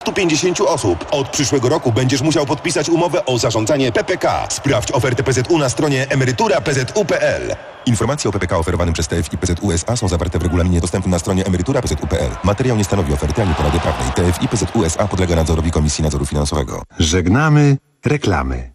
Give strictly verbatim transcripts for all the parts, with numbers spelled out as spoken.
stu pięćdziesięciu osób. Od przyszłego roku będziesz musiał podpisać umowę o zarządzanie P P K. Sprawdź ofertę P Z U na stronie emerytura kropka p z u kropka p l. Informacje o P P K oferowanym przez T F I P Z U S A są zawarte w regulaminie dostępnym na stronie emerytura kropka p z u kropka p l. Materiał nie stanowi oferty ani porady prawnej. T F I P Z U S A podlega nadzorowi Komisji Nadzoru Finansowego. Żegnamy reklamy.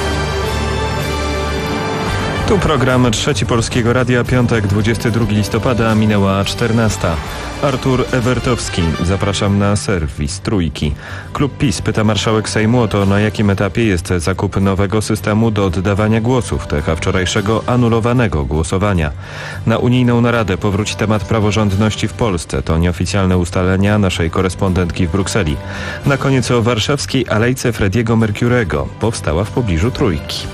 Tu program Trzeci Polskiego Radia, piątek, dwudziestego drugiego listopada, minęła czternasta. Artur Ewertowski, zapraszam na serwis Trójki. Klub PiS pyta marszałek Sejmu o to, na jakim etapie jest zakup nowego systemu do oddawania głosów, techa wczorajszego anulowanego głosowania. Na unijną naradę powróci temat praworządności w Polsce. To nieoficjalne ustalenia naszej korespondentki w Brukseli. Na koniec o warszawskiej alejce Frediego Mercurego. Powstała w pobliżu Trójki.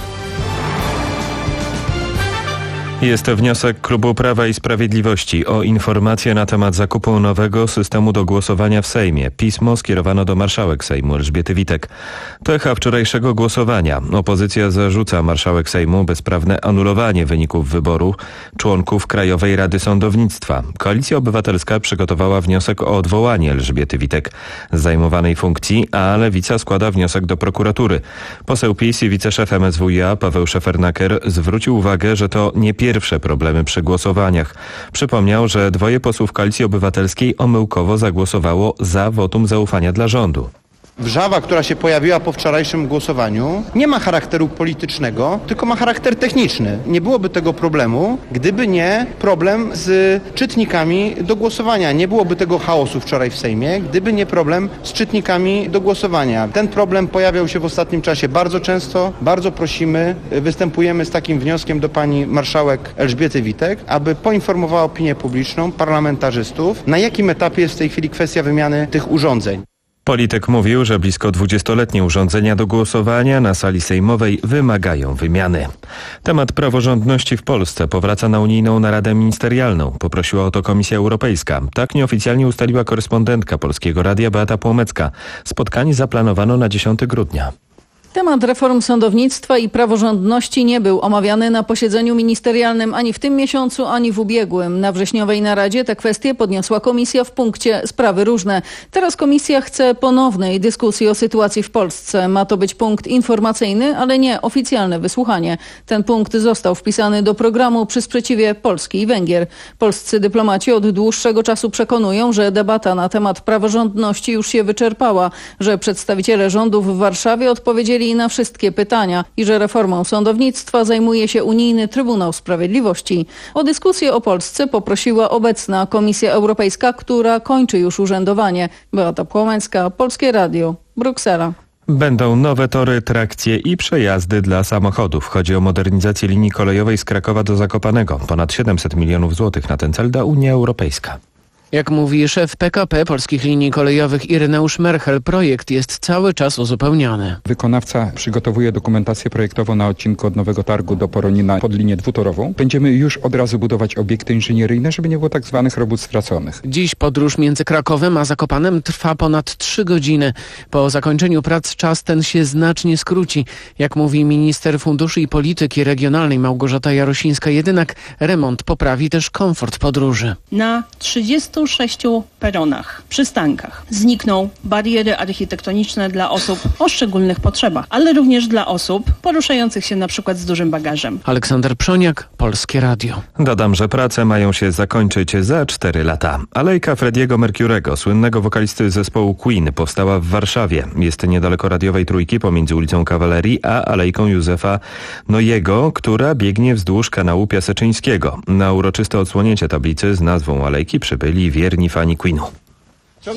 Jest to wniosek Klubu Prawa i Sprawiedliwości o informację na temat zakupu nowego systemu do głosowania w Sejmie. Pismo skierowano do marszałek Sejmu Elżbiety Witek. To echa wczorajszego głosowania. Opozycja zarzuca marszałek Sejmu bezprawne anulowanie wyników wyboru członków Krajowej Rady Sądownictwa. Koalicja Obywatelska przygotowała wniosek o odwołanie Elżbiety Witek z zajmowanej funkcji, a Lewica składa wniosek do prokuratury. Poseł PiS i wiceszef M S W iA Paweł Szefernaker zwrócił uwagę, że to nie pierwszy Pierwsze problemy przy głosowaniach. Przypomniał, że dwoje posłów Koalicji Obywatelskiej omyłkowo zagłosowało za wotum zaufania dla rządu. Wrzawa, która się pojawiła po wczorajszym głosowaniu, nie ma charakteru politycznego, tylko ma charakter techniczny. Nie byłoby tego problemu, gdyby nie problem z czytnikami do głosowania. Nie byłoby tego chaosu wczoraj w Sejmie, gdyby nie problem z czytnikami do głosowania. Ten problem pojawiał się w ostatnim czasie bardzo często. Bardzo prosimy, występujemy z takim wnioskiem do pani marszałek Elżbiety Witek, aby poinformowała opinię publiczną, parlamentarzystów, na jakim etapie jest w tej chwili kwestia wymiany tych urządzeń. Polityk mówił, że blisko dwudziestoletnie urządzenia do głosowania na sali sejmowej wymagają wymiany. Temat praworządności w Polsce powraca na unijną naradę ministerialną. Poprosiła o to Komisja Europejska. Tak nieoficjalnie ustaliła korespondentka Polskiego Radia Beata Płomecka. Spotkanie zaplanowano na dziesiątego grudnia. Temat reform sądownictwa i praworządności nie był omawiany na posiedzeniu ministerialnym ani w tym miesiącu, ani w ubiegłym. Na wrześniowej naradzie te kwestie podniosła komisja w punkcie sprawy różne. Teraz komisja chce ponownej dyskusji o sytuacji w Polsce. Ma to być punkt informacyjny, ale nie oficjalne wysłuchanie. Ten punkt został wpisany do programu przy sprzeciwie Polski i Węgier. Polscy dyplomaci od dłuższego czasu przekonują, że debata na temat praworządności już się wyczerpała, że przedstawiciele rządu w Warszawie odpowiedzieli na wszystkie pytania i że reformą sądownictwa zajmuje się Unijny Trybunał Sprawiedliwości. O dyskusję o Polsce poprosiła obecna Komisja Europejska, która kończy już urzędowanie. Beata Płomecka, Polskie Radio, Bruksela. Będą nowe tory, trakcje i przejazdy dla samochodów. Chodzi o modernizację linii kolejowej z Krakowa do Zakopanego. Ponad siedemset milionów złotych na ten cel da Unia Europejska. Jak mówi szef P K P Polskich Linii Kolejowych Ireneusz Merchel, projekt jest cały czas uzupełniany. Wykonawca przygotowuje dokumentację projektową na odcinku od Nowego Targu do Poronina pod linię dwutorową. Będziemy już od razu budować obiekty inżynieryjne, żeby nie było tak zwanych robót straconych. Dziś podróż między Krakowem a Zakopanem trwa ponad trzy godziny. Po zakończeniu prac czas ten się znacznie skróci. Jak mówi minister funduszy i polityki regionalnej Małgorzata Jarosińska-Jedynak, remont poprawi też komfort podróży. Na trzydziestu sześciu peronach, przystankach znikną bariery architektoniczne dla osób o szczególnych potrzebach, ale również dla osób poruszających się na przykład z dużym bagażem. Aleksander Przoniak, Polskie Radio. Dodam, że prace mają się zakończyć za cztery lata. Alejka Frediego Mercurego, słynnego wokalisty zespołu Queen, powstała w Warszawie. Jest niedaleko radiowej Trójki pomiędzy ulicą Kawalerii a Alejką Józefa Nojego, która biegnie wzdłuż kanału Piaseczyńskiego. Na uroczyste odsłonięcie tablicy z nazwą alejki przybyli wierni fani Queenu. Trzy,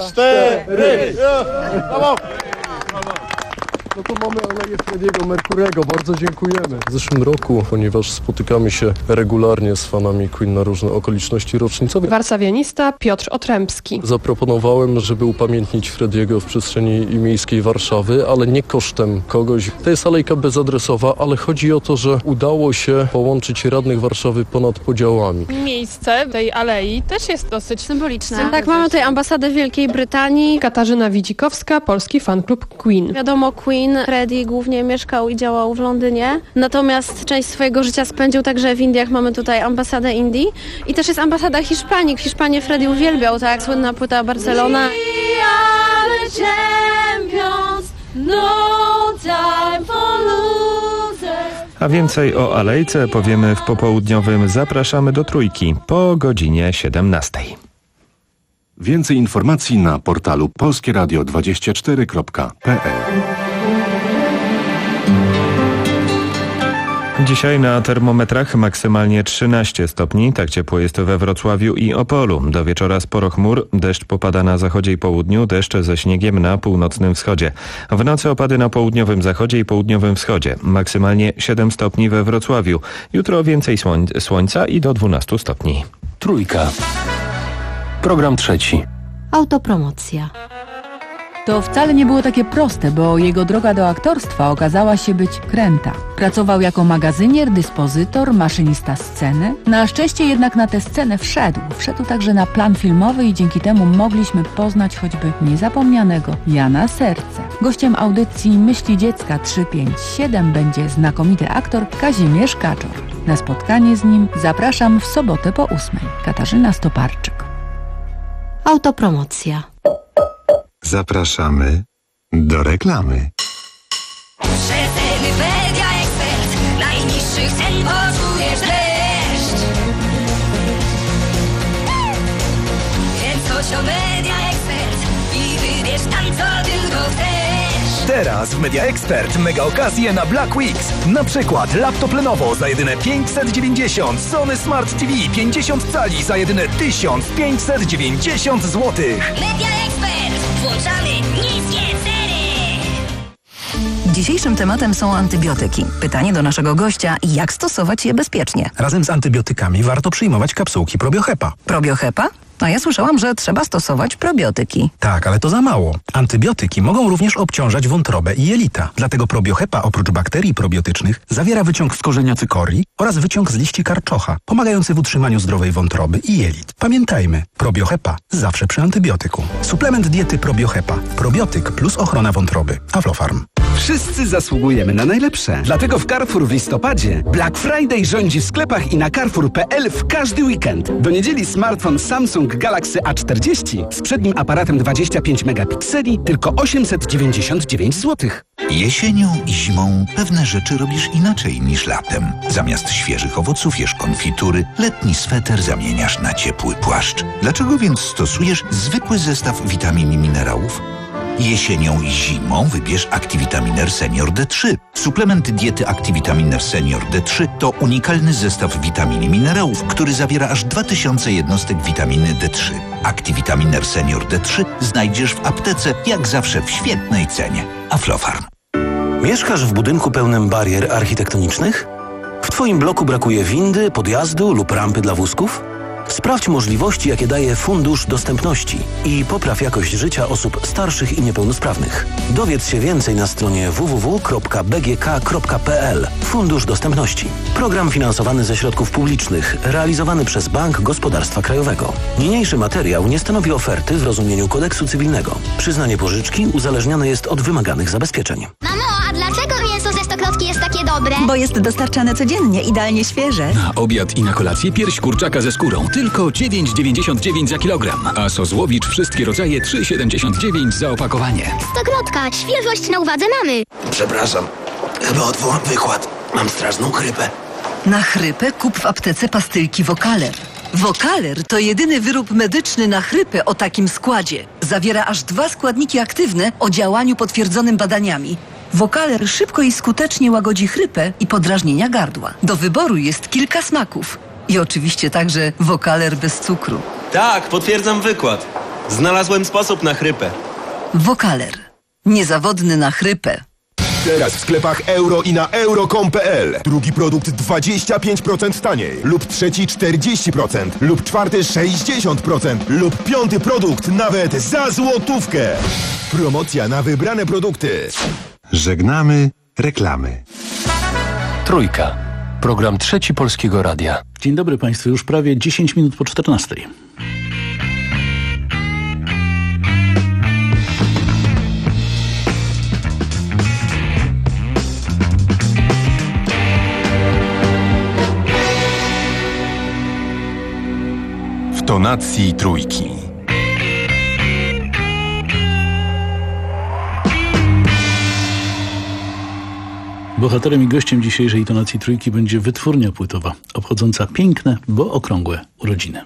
cztery, brawo! No to mamy Aleję Frediego Mercurego, bardzo dziękujemy. W zeszłym roku, ponieważ spotykamy się regularnie z fanami Queen na różne okoliczności rocznicowe. Warszawianista Piotr Otrębski. Zaproponowałem, żeby upamiętnić Frediego w przestrzeni miejskiej Warszawy, ale nie kosztem kogoś. To jest alejka bezadresowa, ale chodzi o to, że udało się połączyć radnych Warszawy ponad podziałami. Miejsce tej alei też jest dosyć symboliczne. Tak, mamy tutaj ambasadę Wielkiej Brytanii. Katarzyna Widzikowska, Polski Fan Klub Queen. Wiadomo, Queen Freddie głównie mieszkał i działał w Londynie, natomiast część swojego życia spędził także w Indiach. Mamy tutaj ambasadę Indii i też jest ambasada Hiszpanii. W Hiszpanii Freddie uwielbiał, tak? Słynna płyta Barcelona. A więcej o Alejce powiemy w popołudniowym Zapraszamy do Trójki po godzinie siedemnastej. Więcej informacji na portalu polskie radio dwadzieścia cztery kropka p l. Dzisiaj na termometrach maksymalnie trzynaście stopni, tak ciepło jest we Wrocławiu i Opolu. Do wieczora sporo chmur, deszcz popada na zachodzie i południu, deszcz ze śniegiem na północnym wschodzie. W nocy opady na południowym zachodzie i południowym wschodzie. Maksymalnie siedem stopni we Wrocławiu. Jutro więcej słoń- słońca i do dwunastu stopni. Trójka. Program trzeci. Autopromocja. To wcale nie było takie proste, bo jego droga do aktorstwa okazała się być kręta. Pracował jako magazynier, dyspozytor, maszynista sceny. Na szczęście jednak na tę scenę wszedł. Wszedł także na plan filmowy i dzięki temu mogliśmy poznać choćby niezapomnianego Jana Serce. Gościem audycji Myśli Dziecka trzysta pięćdziesiąt siedem będzie znakomity aktor Kazimierz Kaczor. Na spotkanie z nim zapraszam w sobotę po ósmej. Katarzyna Stoparczyk. Autopromocja. Zapraszamy do reklamy. Rzetelny Media Expert. Najniższych cen poczujesz dreszcz. Więc chodź do Media Expert i wybierz tam, co tylko chcesz. Teraz w Media Expert mega okazje na Black Weeks. Na przykład laptop Lenovo za jedyne pięćset dziewięćdziesiąt, Sony Smart T V pięćdziesiąt cali za jedyne tysiąc pięćset dziewięćdziesiąt złotych. Media Expert. Włączamy niskie ceny. Dzisiejszym tematem są antybiotyki. Pytanie do naszego gościa, jak stosować je bezpiecznie? Razem z antybiotykami warto przyjmować kapsułki Probiohepa. Probiohepa? A ja słyszałam, że trzeba stosować probiotyki. Tak, ale to za mało. Antybiotyki mogą również obciążać wątrobę i jelita. Dlatego Probiohepa oprócz bakterii probiotycznych zawiera wyciąg z korzenia cykorii oraz wyciąg z liści karczocha, pomagający w utrzymaniu zdrowej wątroby i jelit. Pamiętajmy, Probiohepa zawsze przy antybiotyku. Suplement diety Probiohepa. Probiotyk plus ochrona wątroby. Aflofarm. Wszyscy zasługujemy na najlepsze. Dlatego w Carrefour w listopadzie Black Friday rządzi w sklepach i na carrefour kropka p l w każdy weekend. Do niedzieli smartfon Samsung Galaxy A czterdzieści z przednim aparatem dwadzieścia pięć megapikseli tylko osiemset dziewięćdziesiąt dziewięć złotych. Jesienią i zimą pewne rzeczy robisz inaczej niż latem. Zamiast świeżych owoców jesz konfitury, letni sweter zamieniasz na ciepły płaszcz. Dlaczego więc stosujesz zwykły zestaw witamin i minerałów? Jesienią i zimą wybierz Activitaminer Senior D trzy. Suplement diety Activitaminer Senior D trzy to unikalny zestaw witamin i minerałów, który zawiera aż dwa tysiące jednostek witaminy D trzy. Activitaminer Senior D trzy znajdziesz w aptece, jak zawsze w świetnej cenie. Aflofarm. Mieszkasz w budynku pełnym barier architektonicznych? W Twoim bloku brakuje windy, podjazdu lub rampy dla wózków? Sprawdź możliwości, jakie daje Fundusz Dostępności i popraw jakość życia osób starszych i niepełnosprawnych. Dowiedz się więcej na stronie w w w kropka b g k kropka p l. Fundusz Dostępności. Program finansowany ze środków publicznych, realizowany przez Bank Gospodarstwa Krajowego. Niniejszy materiał nie stanowi oferty w rozumieniu kodeksu cywilnego. Przyznanie pożyczki uzależnione jest od wymaganych zabezpieczeń. Mamo, a dlaczego mięso ze Stokrotki jest takie dobre? Bo jest dostarczane codziennie, idealnie świeże. Na obiad i na kolację pierś kurczaka ze skórą. Tylko dziewięć dziewięćdziesiąt dziewięć za kilogram. A sos Łowicz wszystkie rodzaje trzy siedemdziesiąt dziewięć za opakowanie. Stokrotka, świeżość na uwadze mamy. Przepraszam, chyba odwołam wykład. Mam straszną chrypę. Na chrypę kup w aptece pastylki Wokaler. Wokaler to jedyny wyrób medyczny na chrypę o takim składzie. Zawiera aż dwa składniki aktywne o działaniu potwierdzonym badaniami. Wokaler szybko i skutecznie łagodzi chrypę i podrażnienia gardła. Do wyboru jest kilka smaków. I oczywiście także Wokaler bez cukru. Tak, potwierdzam wykład. Znalazłem sposób na chrypę. Wokaler. Niezawodny na chrypę. Teraz w sklepach euro i na euro kropka com kropka p l. Drugi produkt dwadzieścia pięć procent taniej. Lub trzeci czterdzieści procent. Lub czwarty sześćdziesiąt procent. Lub piąty produkt nawet za złotówkę. Promocja na wybrane produkty. Żegnamy reklamy. Trójka. Program Trzeci Polskiego Radia. Dzień dobry Państwu, już prawie dziesięć minut po czternastej. W tonacji Trójki. Bohaterem i gościem dzisiejszej tonacji trójki będzie wytwórnia płytowa, obchodząca piękne, bo okrągłe urodziny.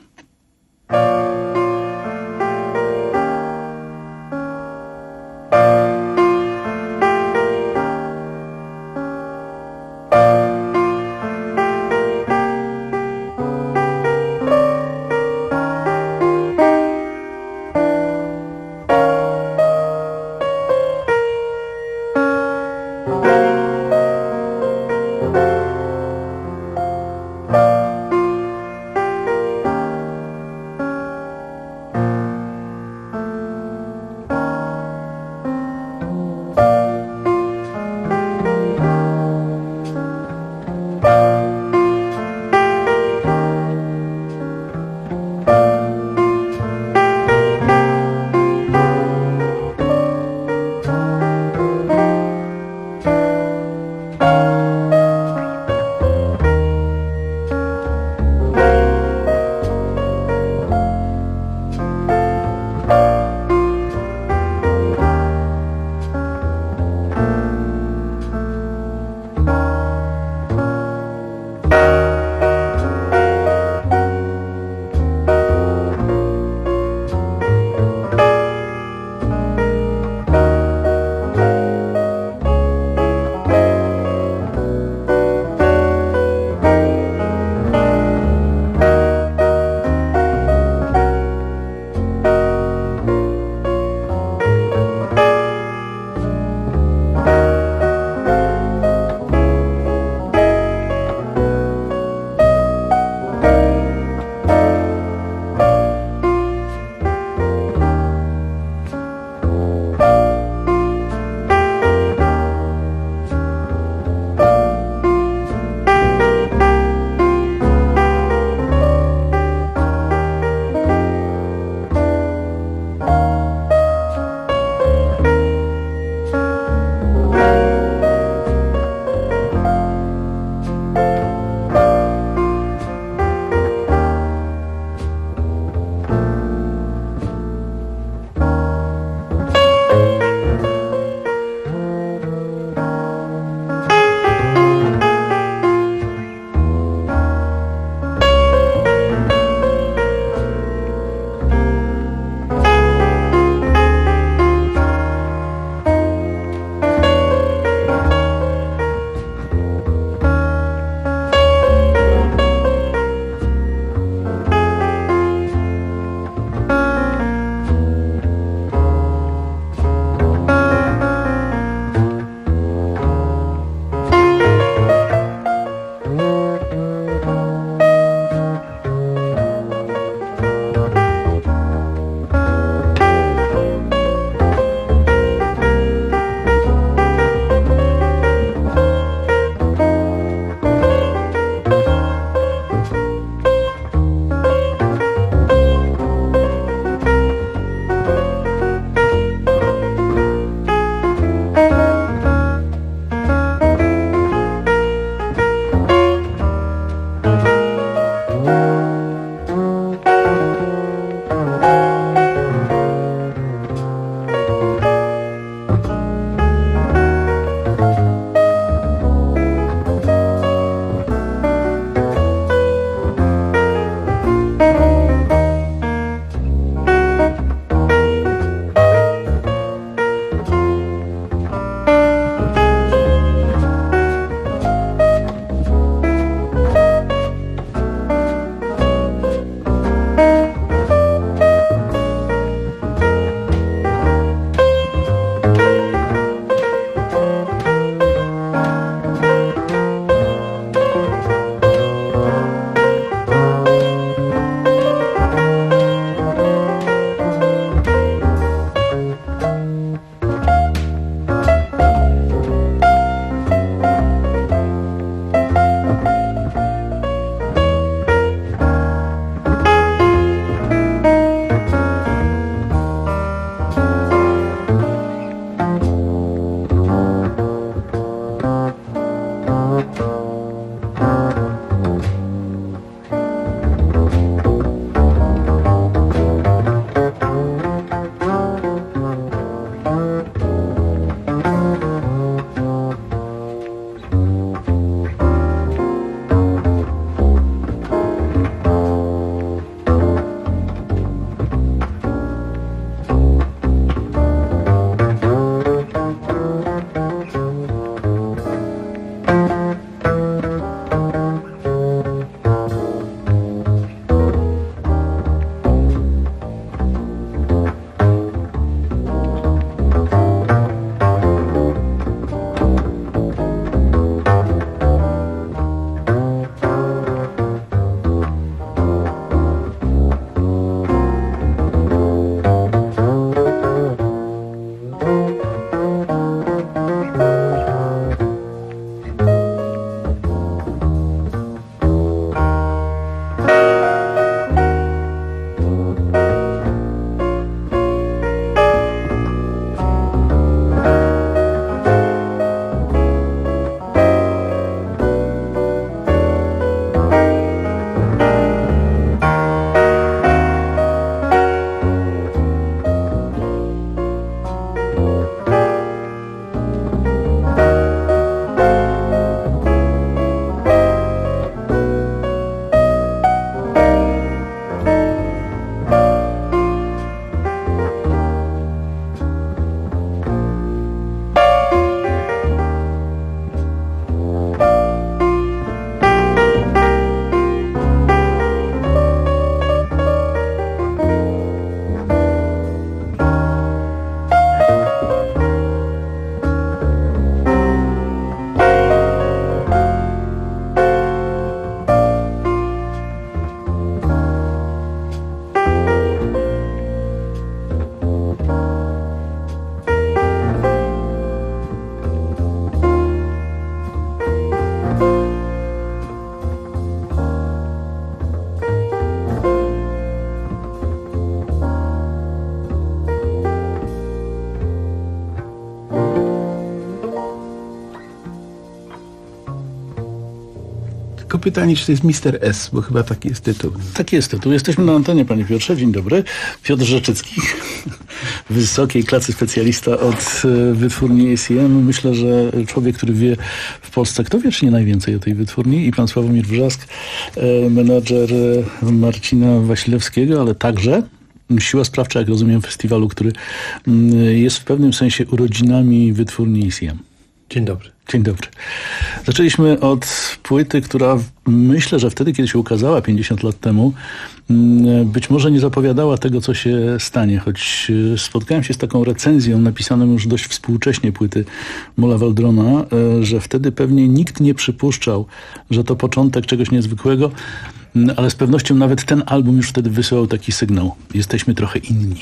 pytanie, czy to jest mister S, bo chyba taki jest tytuł. Taki jest tytuł. Jesteśmy na antenie, panie Piotrze. Dzień dobry. Piotr Rzeczycki, wysokiej klasy specjalista od wytwórni A C M. Myślę, że człowiek, który wie w Polsce, kto wie, czy nie najwięcej o tej wytwórni. I pan Sławomir Wrzask, menadżer Marcina Wasilewskiego, ale także siła sprawcza, jak rozumiem, festiwalu, który jest w pewnym sensie urodzinami wytwórni A C M. Dzień dobry. Dzień dobry. Zaczęliśmy od płyty, która myślę, że wtedy, kiedy się ukazała pięćdziesiąt lat temu, być może nie zapowiadała tego, co się stanie, choć spotkałem się z taką recenzją napisaną już dość współcześnie płyty Mola Waldrona, że wtedy pewnie nikt nie przypuszczał, że to początek czegoś niezwykłego, ale z pewnością nawet ten album już wtedy wysyłał taki sygnał. Jesteśmy trochę inni.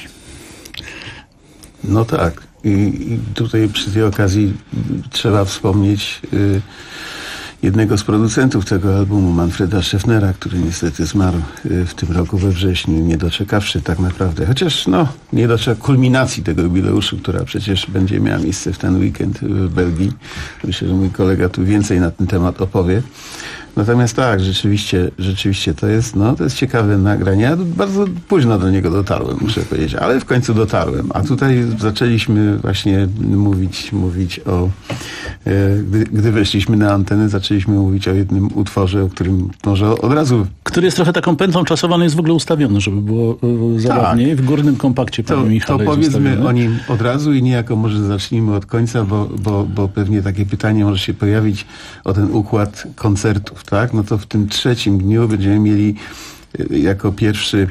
No tak. I, i tutaj przy tej okazji trzeba wspomnieć y, jednego z producentów tego albumu, Manfreda Schaeffnera, który niestety zmarł y, w tym roku we wrześniu, nie doczekawszy tak naprawdę. Chociaż no, nie doczekał kulminacji tego jubileuszu, która przecież będzie miała miejsce w ten weekend w Belgii. Myślę, że mój kolega tu więcej na ten temat opowie. Natomiast tak, rzeczywiście, rzeczywiście to jest, no, to jest ciekawe nagranie. Ja bardzo późno do niego dotarłem, muszę powiedzieć, ale w końcu dotarłem. A tutaj zaczęliśmy właśnie mówić, mówić o, e, gdy, gdy weszliśmy na antenę, zaczęliśmy mówić o jednym utworze, o którym może od razu... Który jest trochę taką pętlą czasową, jest w ogóle ustawiony, żeby było e, zabawniej. Tak. W górnym kompakcie, panie Michale, to powiedzmy o nim od razu i niejako może zacznijmy od końca, bo, bo, bo pewnie takie pytanie może się pojawić o ten układ koncertów. Tak, no to w tym trzecim dniu będziemy mieli jako pierwszy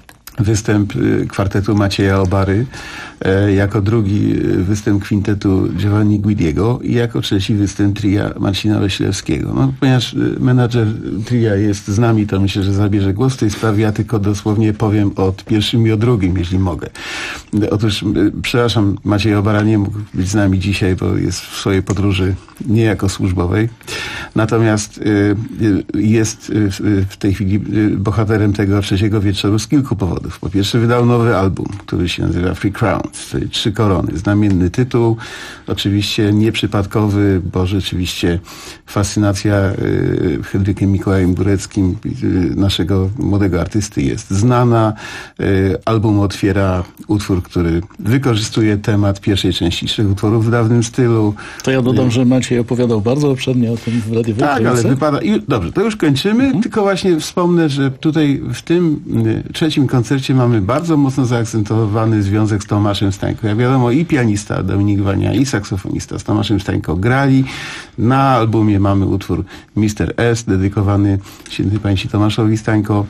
występ kwartetu Macieja Obary, e, jako drugi występ kwintetu Giovanni Guidiego i jako trzeci występ tria Marcina Wasilewskiego. No, ponieważ menadżer tria jest z nami, to myślę, że zabierze głos w tej sprawie. Ja tylko dosłownie powiem o pierwszym i o drugim, jeśli mogę. Otóż, przepraszam, Maciej Obara nie mógł być z nami dzisiaj, bo jest w swojej podróży niejako służbowej. Natomiast y, jest y, w tej chwili bohaterem tego trzeciego wieczoru z kilku powodów. Po pierwsze, wydał nowy album, który się nazywa Three Crowns, czyli Trzy Korony. Znamienny tytuł, oczywiście nieprzypadkowy, bo rzeczywiście fascynacja y, Henrykiem Mikołajem Góreckim, y, naszego młodego artysty, jest znana. Y, album otwiera utwór, który wykorzystuje temat pierwszej części trzech utworów w dawnym stylu. To ja dodam, y, że Maciej opowiadał bardzo obszernie o tym w radiowej. Tak, ale wypada... I, dobrze, to już kończymy, mhm. tylko właśnie wspomnę, że tutaj w tym y, trzecim koncercie mamy bardzo mocno zaakcentowany związek z Tomaszem Stańko. Jak wiadomo, i pianista Dominik Wania, i saksofonista z Tomaszem Stańko grali. Na albumie mamy utwór mister S, dedykowany świętej pamięci Tomaszowi Stańko.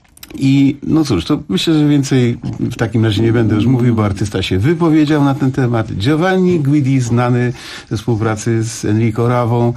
I no cóż, to myślę, że więcej w takim razie nie będę już mówił, bo artysta się wypowiedział na ten temat. Giovanni Guidi, znany ze współpracy z Enrico Ravą,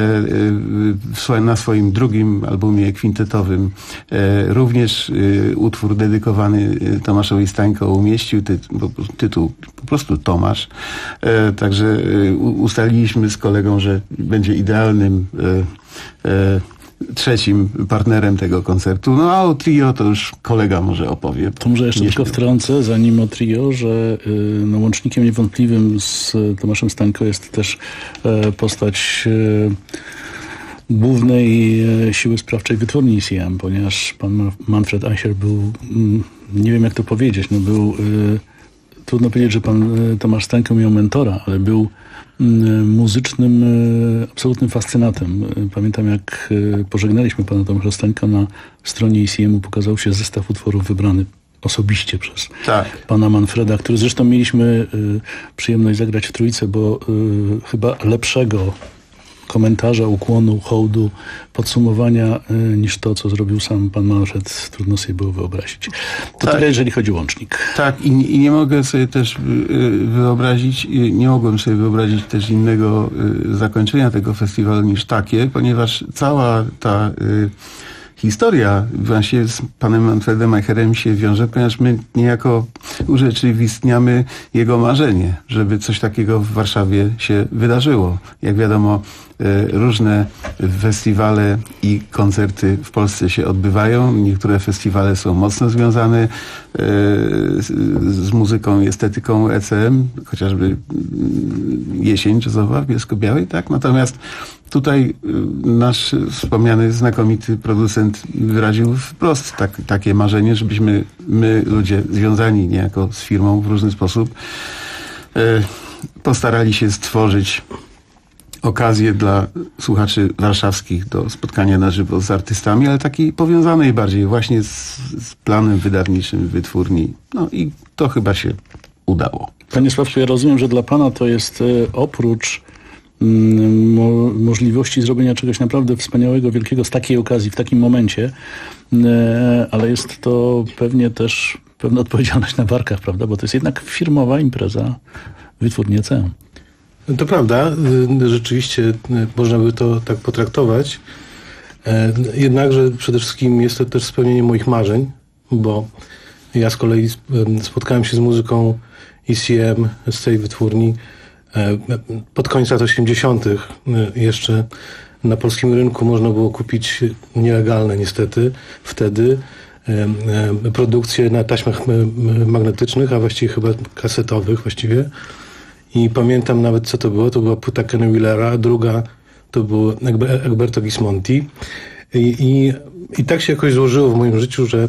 e, e, na swoim drugim albumie kwintetowym e, również e, utwór dedykowany Tomaszowi Stańko umieścił, ty, tytuł po prostu Tomasz. E, także e, ustaliliśmy z kolegą, że będzie idealnym e, e, trzecim partnerem tego koncertu. No a o trio to już kolega może opowie. To może jeszcze tylko wtrącę, zanim o trio, że y, no, łącznikiem niewątpliwym z Tomaszem Stańko jest też y, postać y, głównej y, siły sprawczej wytwórni A C M, ponieważ pan Manfred Eicher był, y, nie wiem jak to powiedzieć, no był, y, trudno powiedzieć, że pan y, Tomasz Stańko miał mentora, ale był muzycznym absolutnym fascynatem. Pamiętam, jak pożegnaliśmy pana Tomasza Stańka, na stronie A C M-u pokazał się zestaw utworów wybrany osobiście przez tak. pana Manfreda, który zresztą mieliśmy przyjemność zagrać w trójce, bo chyba lepszego komentarza, ukłonu, hołdu, podsumowania y, niż to, co zrobił sam pan Manfred, trudno sobie było wyobrazić. To tak. tyle, jeżeli chodzi o łącznik. Tak, i, i nie mogę sobie też y, wyobrazić, y, nie mogłem sobie wyobrazić też innego y, zakończenia tego festiwalu niż takie, ponieważ cała ta y, historia właśnie z panem Manfredem Eicherem się wiąże, ponieważ my niejako urzeczywistniamy jego marzenie, żeby coś takiego w Warszawie się wydarzyło. Jak wiadomo, różne festiwale i koncerty w Polsce się odbywają. Niektóre festiwale są mocno związane z muzyką i estetyką E C M, chociażby Jesień Jazzowa w Bielsko-Białej, tak? Natomiast tutaj nasz wspomniany znakomity producent wyraził wprost tak, takie marzenie, żebyśmy my, ludzie związani niejako z firmą w różny sposób, e, postarali się stworzyć okazję dla słuchaczy warszawskich do spotkania na żywo z artystami, ale takiej powiązanej bardziej właśnie z, z planem wydawniczym wytwórni. No i to chyba się udało. Panie Sławku, ja rozumiem, że dla pana to jest e, oprócz mm, mo możliwości zrobienia czegoś naprawdę wspaniałego, wielkiego z takiej okazji, w takim momencie, e, ale jest to pewnie też pewna odpowiedzialność na barkach, prawda? Bo to jest jednak firmowa impreza wytwórni E C M. To prawda, rzeczywiście można by to tak potraktować. Jednakże przede wszystkim jest to też spełnienie moich marzeń, bo ja z kolei spotkałem się z muzyką E C M z tej wytwórni pod koniec lat osiemdziesiątych. Jeszcze na polskim rynku można było kupić nielegalne niestety wtedy produkcje na taśmach magnetycznych, a właściwie chyba kasetowych właściwie. I pamiętam nawet, co to było. To była płyta Kenny Wheelera, a druga to był Egberto Gismonti. I, i, I tak się jakoś złożyło w moim życiu, że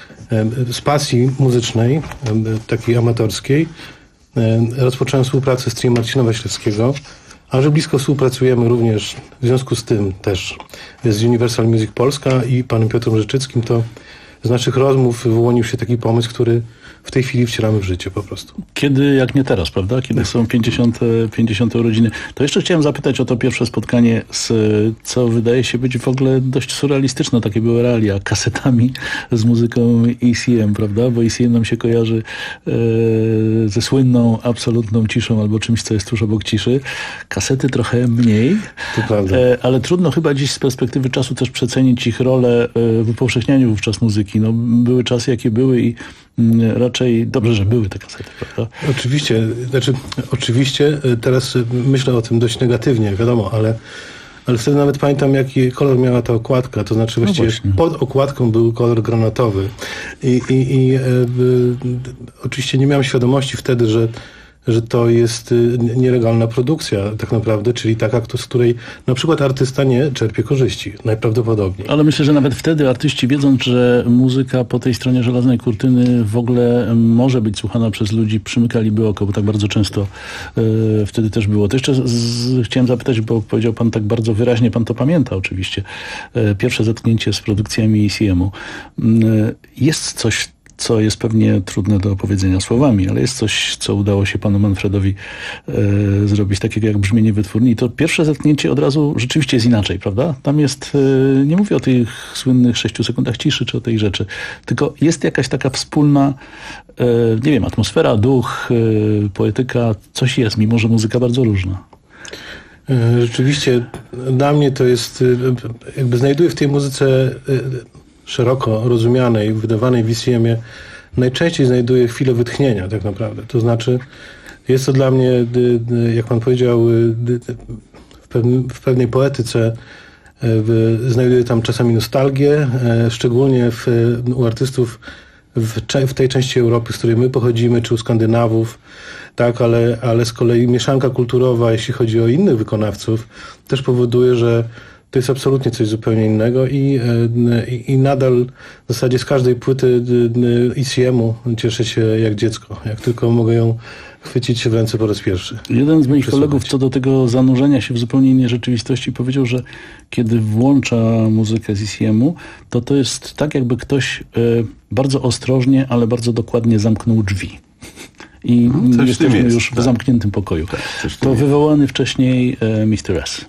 z pasji muzycznej, takiej amatorskiej, rozpocząłem współpracę z trio Marcina Waślewskiego, a że blisko współpracujemy również w związku z tym też z Universal Music Polska i panem Piotrem Rzeczyckim, to z naszych rozmów wyłonił się taki pomysł, który w tej chwili wcieramy w życie po prostu. Kiedy, jak nie teraz, prawda? Kiedy są pięćdziesiąte urodziny. To jeszcze chciałem zapytać o to pierwsze spotkanie z, co wydaje się być w ogóle dość surrealistyczne, takie były realia, kasetami z muzyką E C M, prawda? Bo E C M nam się kojarzy e, ze słynną, absolutną ciszą albo czymś, co jest tuż obok ciszy. Kasety trochę mniej, to prawda. E, ale trudno chyba dziś z perspektywy czasu też przecenić ich rolę w upowszechnianiu wówczas muzyki. No, były czasy, jakie były i raczej dobrze, że były te kasety, prawda? Oczywiście, znaczy oczywiście teraz myślę o tym dość negatywnie, wiadomo, ale, ale wtedy nawet pamiętam, jaki kolor miała ta okładka, to znaczy właściwie no pod okładką był kolor granatowy i, i, i e, e, oczywiście nie miałem świadomości wtedy, że że to jest nielegalna produkcja tak naprawdę, czyli taka, z której na przykład artysta nie czerpie korzyści, najprawdopodobniej. Ale myślę, że nawet wtedy artyści, wiedząc, że muzyka po tej stronie żelaznej kurtyny w ogóle może być słuchana przez ludzi, przymykaliby oko, bo tak bardzo często y, wtedy też było. To jeszcze z, z, chciałem zapytać, bo powiedział pan tak bardzo wyraźnie, pan to pamięta oczywiście, y, pierwsze zetknięcie z produkcjami E C M-u. Y, jest coś, co jest pewnie trudne do opowiedzenia słowami, ale jest coś, co udało się panu Manfredowi e, zrobić, takiego jak brzmienie wytwórni. I to pierwsze zetknięcie od razu rzeczywiście jest inaczej, prawda? Tam jest, e, nie mówię o tych słynnych sześciu sekundach ciszy, czy o tej rzeczy, tylko jest jakaś taka wspólna, e, nie wiem, atmosfera, duch, e, poetyka, coś jest, mimo że muzyka bardzo różna. Rzeczywiście, dla mnie to jest, jakby znajduję w tej muzyce szeroko rozumianej, wydawanej w E C M-ie, najczęściej znajduję chwilę wytchnienia tak naprawdę. To znaczy, jest to dla mnie, jak pan powiedział, w, pewnym, w pewnej poetyce, znajduję tam czasami nostalgię, szczególnie w, u artystów w, w tej części Europy, z której my pochodzimy, czy u Skandynawów, tak, ale, ale z kolei mieszanka kulturowa, jeśli chodzi o innych wykonawców, też powoduje, że to jest absolutnie coś zupełnie innego i, i, i nadal w zasadzie z każdej płyty E C M-u cieszę się jak dziecko, jak tylko mogę ją chwycić się w ręce po raz pierwszy. Jeden z moich kolegów co do tego zanurzenia się w zupełnie innej rzeczywistości powiedział, że kiedy włącza muzykę z E C M-u, to to jest tak, jakby ktoś y, bardzo ostrożnie, ale bardzo dokładnie zamknął drzwi. I no, jesteśmy jest, już tak. w zamkniętym pokoju. Tak, to wywołany jest. wcześniej y, mister S.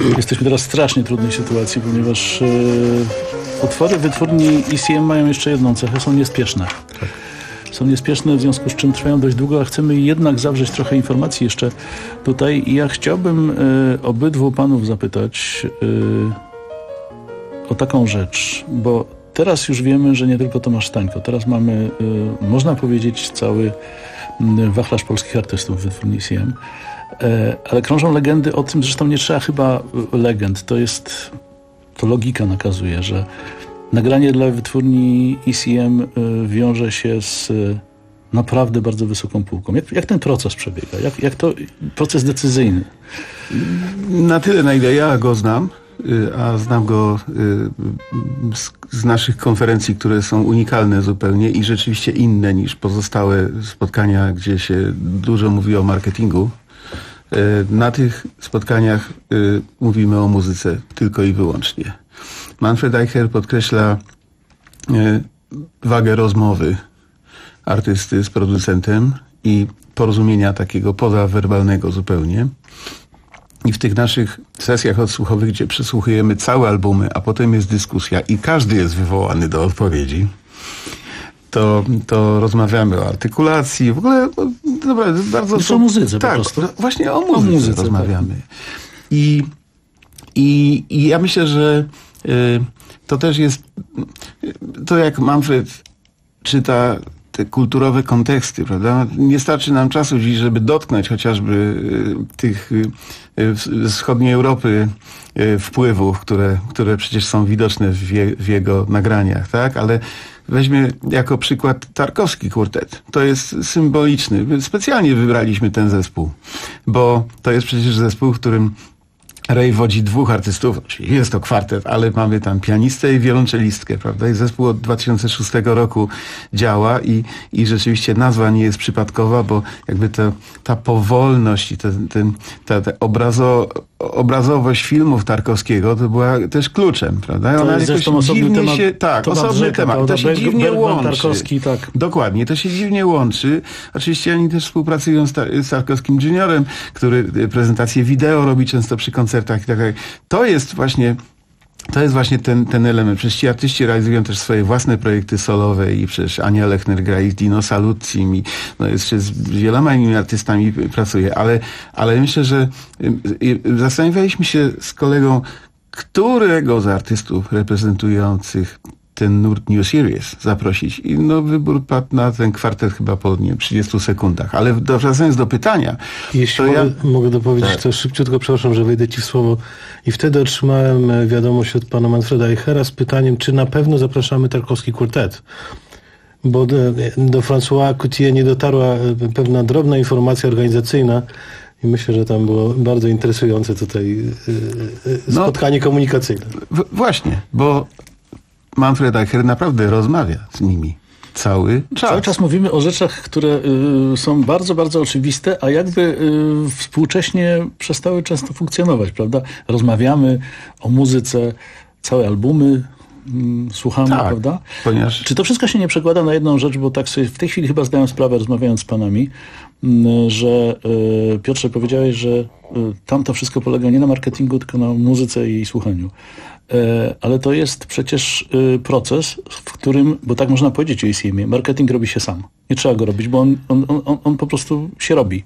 Jesteśmy teraz w strasznie trudnej sytuacji, ponieważ e, utwory wytwórni E C M mają jeszcze jedną cechę, są niespieszne. Tak. Są niespieszne, w związku z czym trwają dość długo, a chcemy jednak zawrzeć trochę informacji jeszcze tutaj. I ja chciałbym e, obydwu panów zapytać e, o taką rzecz, bo teraz już wiemy, że nie tylko Tomasz Stańko. Teraz mamy, e, można powiedzieć, cały m, wachlarz polskich artystów w wytwórni E C M. E, ale krążą legendy o tym, zresztą nie trzeba chyba legend. To jest, to logika nakazuje, że nagranie dla wytwórni E C M y, wiąże się z y, naprawdę bardzo wysoką półką. Jak, jak ten proces przebiega? Jak, jak to proces decyzyjny? Na tyle, na ile ja go znam, y, a znam go y, z, z naszych konferencji, które są unikalne zupełnie i rzeczywiście inne niż pozostałe spotkania, gdzie się dużo mówi o marketingu. Y, na tych spotkaniach y, mówimy o muzyce tylko i wyłącznie. Manfred Eicher podkreśla e, wagę rozmowy artysty z producentem i porozumienia takiego pozawerbalnego zupełnie. I w tych naszych sesjach odsłuchowych, gdzie przesłuchujemy całe albumy, a potem jest dyskusja i każdy jest wywołany do odpowiedzi, to, to rozmawiamy o artykulacji. W ogóle, no, dobra, bardzo... Już o muzyce tak, po prostu. Właśnie o muzyce, o muzyce rozmawiamy. Tak. I, i, I ja myślę, że to też jest to, jak Manfred czyta te kulturowe konteksty, prawda? Nie starczy nam czasu dziś, żeby dotknąć chociażby tych wschodniej Europy wpływów, które, które przecież są widoczne w, je, w jego nagraniach, tak? Ale weźmy jako przykład Tarkowski kwartet. To jest symboliczny. Specjalnie wybraliśmy ten zespół, bo to jest przecież zespół, w którym Ray wodzi dwóch artystów, jest to kwartet, ale mamy tam pianistę i wiolonczelistkę, prawda? I zespół od dwa tysiące szóstego roku działa i, i rzeczywiście nazwa nie jest przypadkowa, bo jakby to, ta powolność i ten, ten, ta, ta obrazo, obrazowość filmów Tarkowskiego to była też kluczem, prawda? To Ona jest zresztą osobny temat. Się, tak, Tomasz osobny Rzeka, temat. To się Berg, dziwnie Bergman, łączy. Tarkowski, tak. Dokładnie, to się dziwnie łączy. Oczywiście oni też współpracują z, z Tarkowskim juniorem, który prezentacje wideo robi często przy koncertach i tak dalej. To jest właśnie To jest właśnie ten, ten element. Przecież ci artyści realizują też swoje własne projekty solowe i przecież Ania Lechner gra i z Dino Saluzzi i no jeszcze z wieloma innymi artystami pracuje, ale, ale myślę, że zastanawialiśmy się z kolegą, którego z artystów reprezentujących ten nurt New Series zaprosić. I no wybór padł na ten kwartet chyba po nie, trzydziestu sekundach. Ale wracając do pytania... Jeśli to mogę, ja... mogę dopowiedzieć, tak. to szybciutko, przepraszam, że wejdę ci w słowo. I wtedy otrzymałem wiadomość od pana Manfreda Eichera z pytaniem, czy na pewno zapraszamy Tarkowski kwartet. Bo do, do François Coutier nie dotarła pewna drobna informacja organizacyjna i myślę, że tam było bardzo interesujące tutaj yy, spotkanie no, komunikacyjne. W, właśnie, bo Manfred Eicher naprawdę rozmawia z nimi cały czas. Cały czas mówimy o rzeczach, które y, są bardzo, bardzo oczywiste, a jakby y, współcześnie przestały często funkcjonować, prawda? Rozmawiamy o muzyce, całe albumy y, słuchamy, tak, prawda? Ponieważ... Czy to wszystko się nie przekłada na jedną rzecz, bo tak sobie w tej chwili chyba zdałem sprawę, rozmawiając z panami, y, że y, Piotrze, powiedziałeś, że y, tam to wszystko polega nie na marketingu, tylko na muzyce i słuchaniu. Ale to jest przecież proces, w którym, bo tak można powiedzieć o E C M-ie, marketing robi się sam. Nie trzeba go robić, bo on, on, on, on po prostu się robi.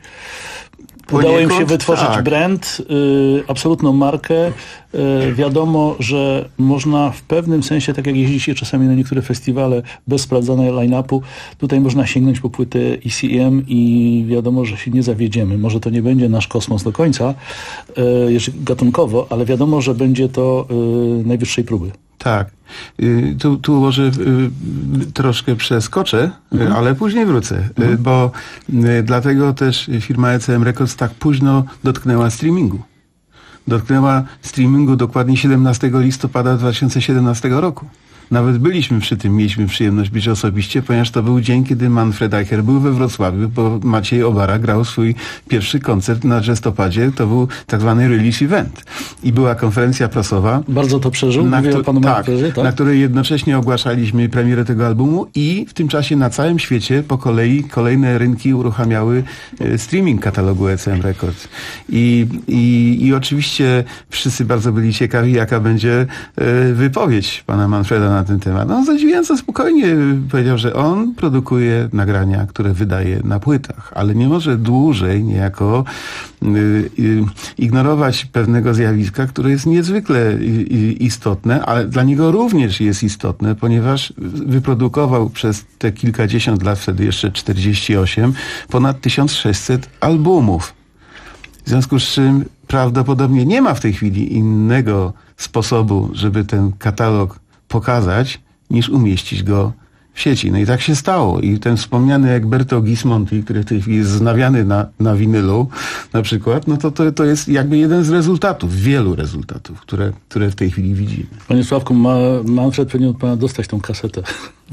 Udało im się wytworzyć tak. brand, y, absolutną markę. Y, wiadomo, że można w pewnym sensie, tak jak jeździcie czasami na niektóre festiwale bez sprawdzonej line-upu, tutaj można sięgnąć po płytę E C M i wiadomo, że się nie zawiedziemy. Może to nie będzie nasz kosmos do końca, y, jeżeli gatunkowo, ale wiadomo, że będzie to y, najwyższej próby. Tak. Y, tu, tu może y, troszkę przeskoczę, mhm. y, ale później wrócę, mhm. y, bo y, dlatego też firma E C M Records tak późno dotknęła streamingu. Dotknęła streamingu dokładnie siedemnastego listopada dwa tysiące siedemnastego roku. nawet byliśmy przy tym, mieliśmy przyjemność być osobiście, ponieważ to był dzień, kiedy Manfred Eicher był we Wrocławiu, bo Maciej Obara grał swój pierwszy koncert na Jazzopadzie. To był tak zwany release event. I była konferencja prasowa. Bardzo to przeżył? Na, Mówię o panu tak, Manfredzie, tak? na której jednocześnie ogłaszaliśmy premierę tego albumu i w tym czasie na całym świecie po kolei kolejne rynki uruchamiały e, streaming katalogu E C M Records. I, i, i oczywiście wszyscy bardzo byli ciekawi, jaka będzie e, wypowiedź pana Manfreda na ten temat. No, on zadziwiająco spokojnie powiedział, że on produkuje nagrania, które wydaje na płytach, ale nie może dłużej niejako y, y, ignorować pewnego zjawiska, które jest niezwykle y, y, istotne, ale dla niego również jest istotne, ponieważ wyprodukował przez te kilkadziesiąt lat, wtedy jeszcze czterdzieści osiem, ponad tysiąc sześćset albumów. W związku z czym prawdopodobnie nie ma w tej chwili innego sposobu, żeby ten katalog pokazać, niż umieścić go w sieci. No i tak się stało. I ten wspomniany Egberto Gismonti, który w tej chwili jest znawiany na, na winylu na przykład, no to, to to jest jakby jeden z rezultatów, wielu rezultatów, które, które w tej chwili widzimy. Panie Sławku, ma, Manfred powinien od pana dostać tą kasetę.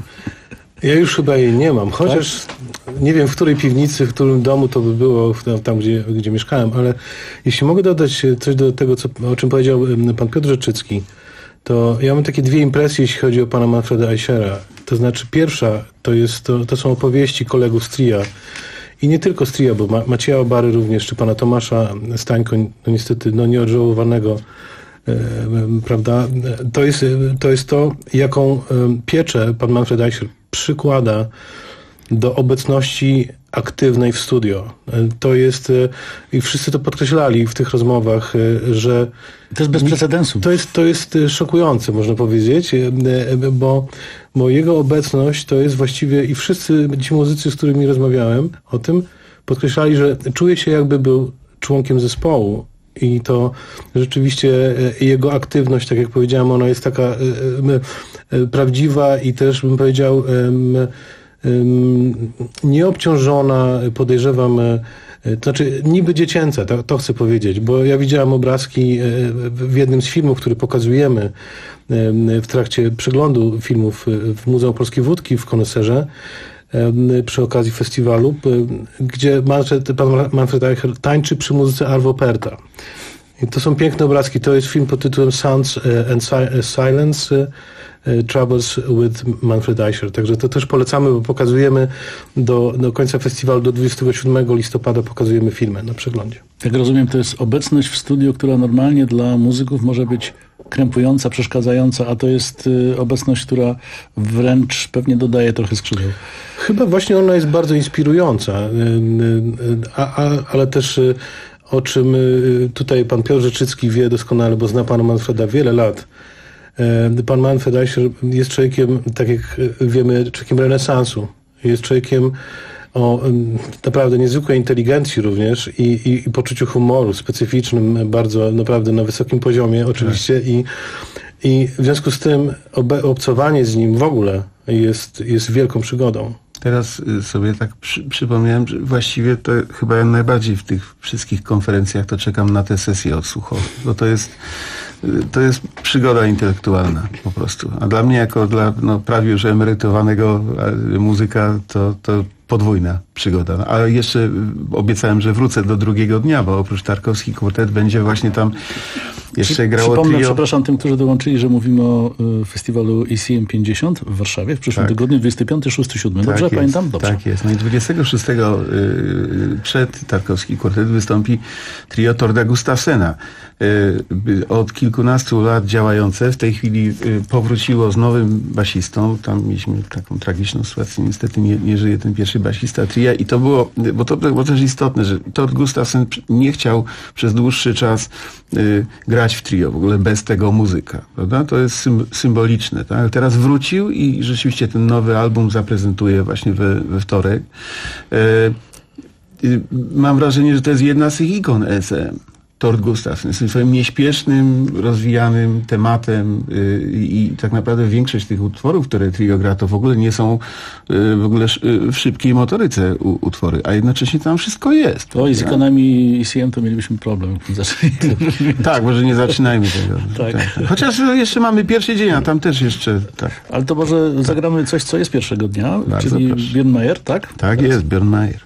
Ja już chyba jej nie mam, chociaż tak? Nie wiem, w której piwnicy, w którym domu to by było, tam gdzie, gdzie mieszkałem, ale jeśli mogę dodać coś do tego, co, o czym powiedział pan Piotr Rzeczycki, to ja mam takie dwie impresje, jeśli chodzi o pana Manfreda Eichera. To znaczy pierwsza, to, jest, to, to są opowieści kolegów z Tria. I nie tylko z Tria, bo Ma, Macieja Obary również, czy pana Tomasza Stańko, no niestety no nieodżałowanego, e, prawda? To jest, to jest to, jaką e, pieczę pan Manfred Eicher przykłada do obecności aktywnej w studio. To jest, i wszyscy to podkreślali w tych rozmowach, że... To jest bez precedensu. To jest, to jest szokujące, można powiedzieć, bo, bo jego obecność to jest właściwie, i wszyscy ci muzycy, z którymi rozmawiałem o tym, podkreślali, że czuje się, jakby był członkiem zespołu. I to rzeczywiście jego aktywność, tak jak powiedziałem, ona jest taka prawdziwa i też, bym powiedział, nieobciążona, podejrzewam, to znaczy niby dziecięca, to, to chcę powiedzieć, bo ja widziałem obrazki w jednym z filmów, który pokazujemy w trakcie przeglądu filmów w Muzeum Polskiej Wódki w Koneserze przy okazji festiwalu, gdzie Manfred, pan Manfred Eicher tańczy przy muzyce Arvo Pärta. I to są piękne obrazki. To jest film pod tytułem Sounds and Silence, Troubles with Manfred Eicher. Także to też polecamy, bo pokazujemy do, do końca festiwalu, do dwudziestego siódmego listopada pokazujemy filmy na przeglądzie. Jak rozumiem, to jest obecność w studiu, która normalnie dla muzyków może być krępująca, przeszkadzająca, a to jest y, obecność, która wręcz pewnie dodaje trochę skrzydeł. Chyba właśnie ona jest bardzo inspirująca, y, y, a, a, ale też y, o czym y, tutaj pan Piotr Rzeczycki wie doskonale, bo zna pana Manfreda wiele lat. Pan Manfred Eicher jest człowiekiem, tak jak wiemy, człowiekiem renesansu. Jest człowiekiem o naprawdę niezwykłej inteligencji również i, i, i poczuciu humoru specyficznym, bardzo naprawdę na wysokim poziomie oczywiście. I, i w związku z tym obe, obcowanie z nim w ogóle jest, jest wielką przygodą. Teraz sobie tak przy, przypomniałem, że właściwie to chyba ja najbardziej w tych wszystkich konferencjach to czekam na te sesje odsłuchowe, bo to jest to jest przygoda intelektualna po prostu. A dla mnie jako dla no, prawie już emerytowanego muzyka to, to podwójna przygoda. No, ale jeszcze obiecałem, że wrócę do drugiego dnia, bo oprócz Tarkowski Kwartet będzie właśnie tam jeszcze Przy, grało Przypomnę, trio. przepraszam tym, którzy dołączyli, że mówimy o y, festiwalu E C M pięćdziesiąt w Warszawie w przyszłym tak. tygodniu, dwudziestego piątego, szóstego, siódmego. Dobrze, tak pamiętam? Jest, Dobrze. tak jest. No i dwudziestego szóstego y, przed Tarkowski Kwartet wystąpi trio Torda Gustafsena. Y, od kilkunastu lat działające. W tej chwili y, powróciło z nowym basistą. Tam mieliśmy taką tragiczną sytuację. Niestety nie, nie żyje ten pierwszy basista tria i to było, bo to było też istotne, że Tord Gustafsen nie chciał przez dłuższy czas y, grać w trio, w ogóle bez tego muzyka, prawda? To jest sym, symboliczne, tak? Teraz wrócił i rzeczywiście ten nowy album zaprezentuje właśnie we, we wtorek. Y, y, mam wrażenie, że to jest jedna z tych ikon E C M. Tord Gustafsson. Z tym swoim nieśpiesznym, rozwijanym tematem yy, i tak naprawdę większość tych utworów, które trio gra, to w ogóle nie są yy, w ogóle yy, w szybkiej motoryce u, utwory, a jednocześnie tam wszystko jest. To i z ikonami E C M to mielibyśmy problem. Tak, może nie zaczynajmy tego. Tak. Tak. Chociaż jeszcze mamy pierwszy dzień, a tam też jeszcze tak. Ale to może zagramy coś, co jest pierwszego dnia, Bardzo czyli proszę. Björn Mayer, tak? Tak jest, Björn Mayer.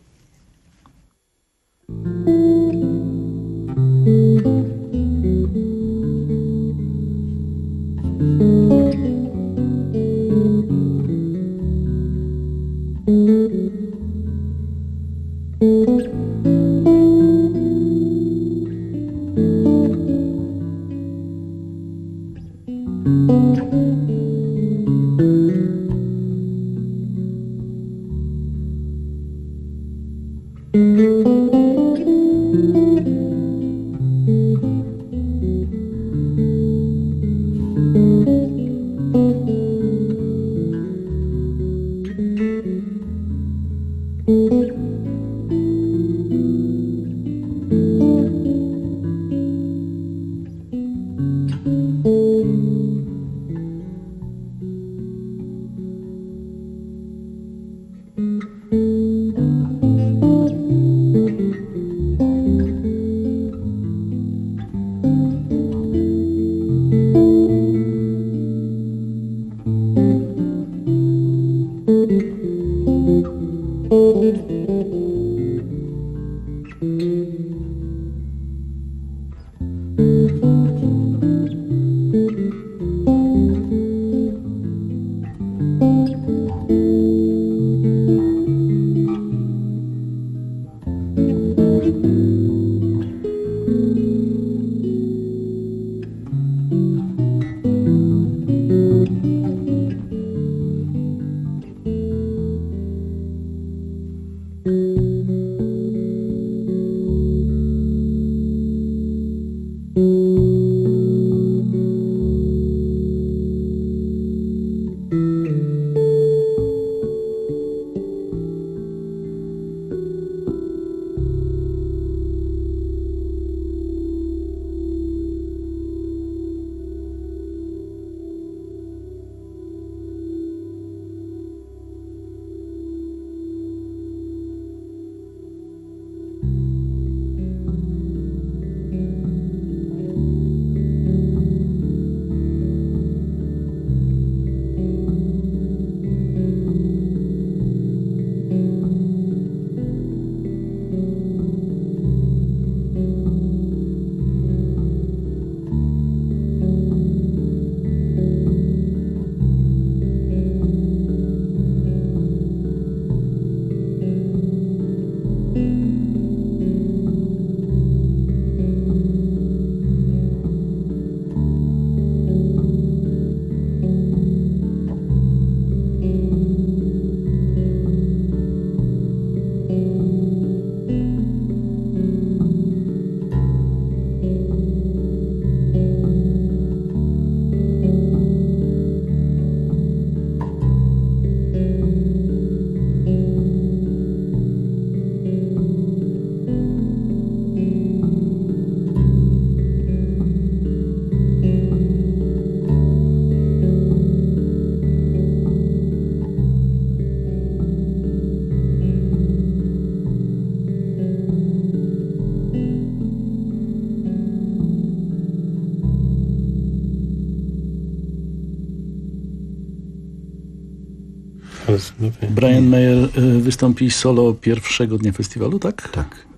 Brian Mayer wystąpi solo pierwszego dnia festiwalu, tak? Tak.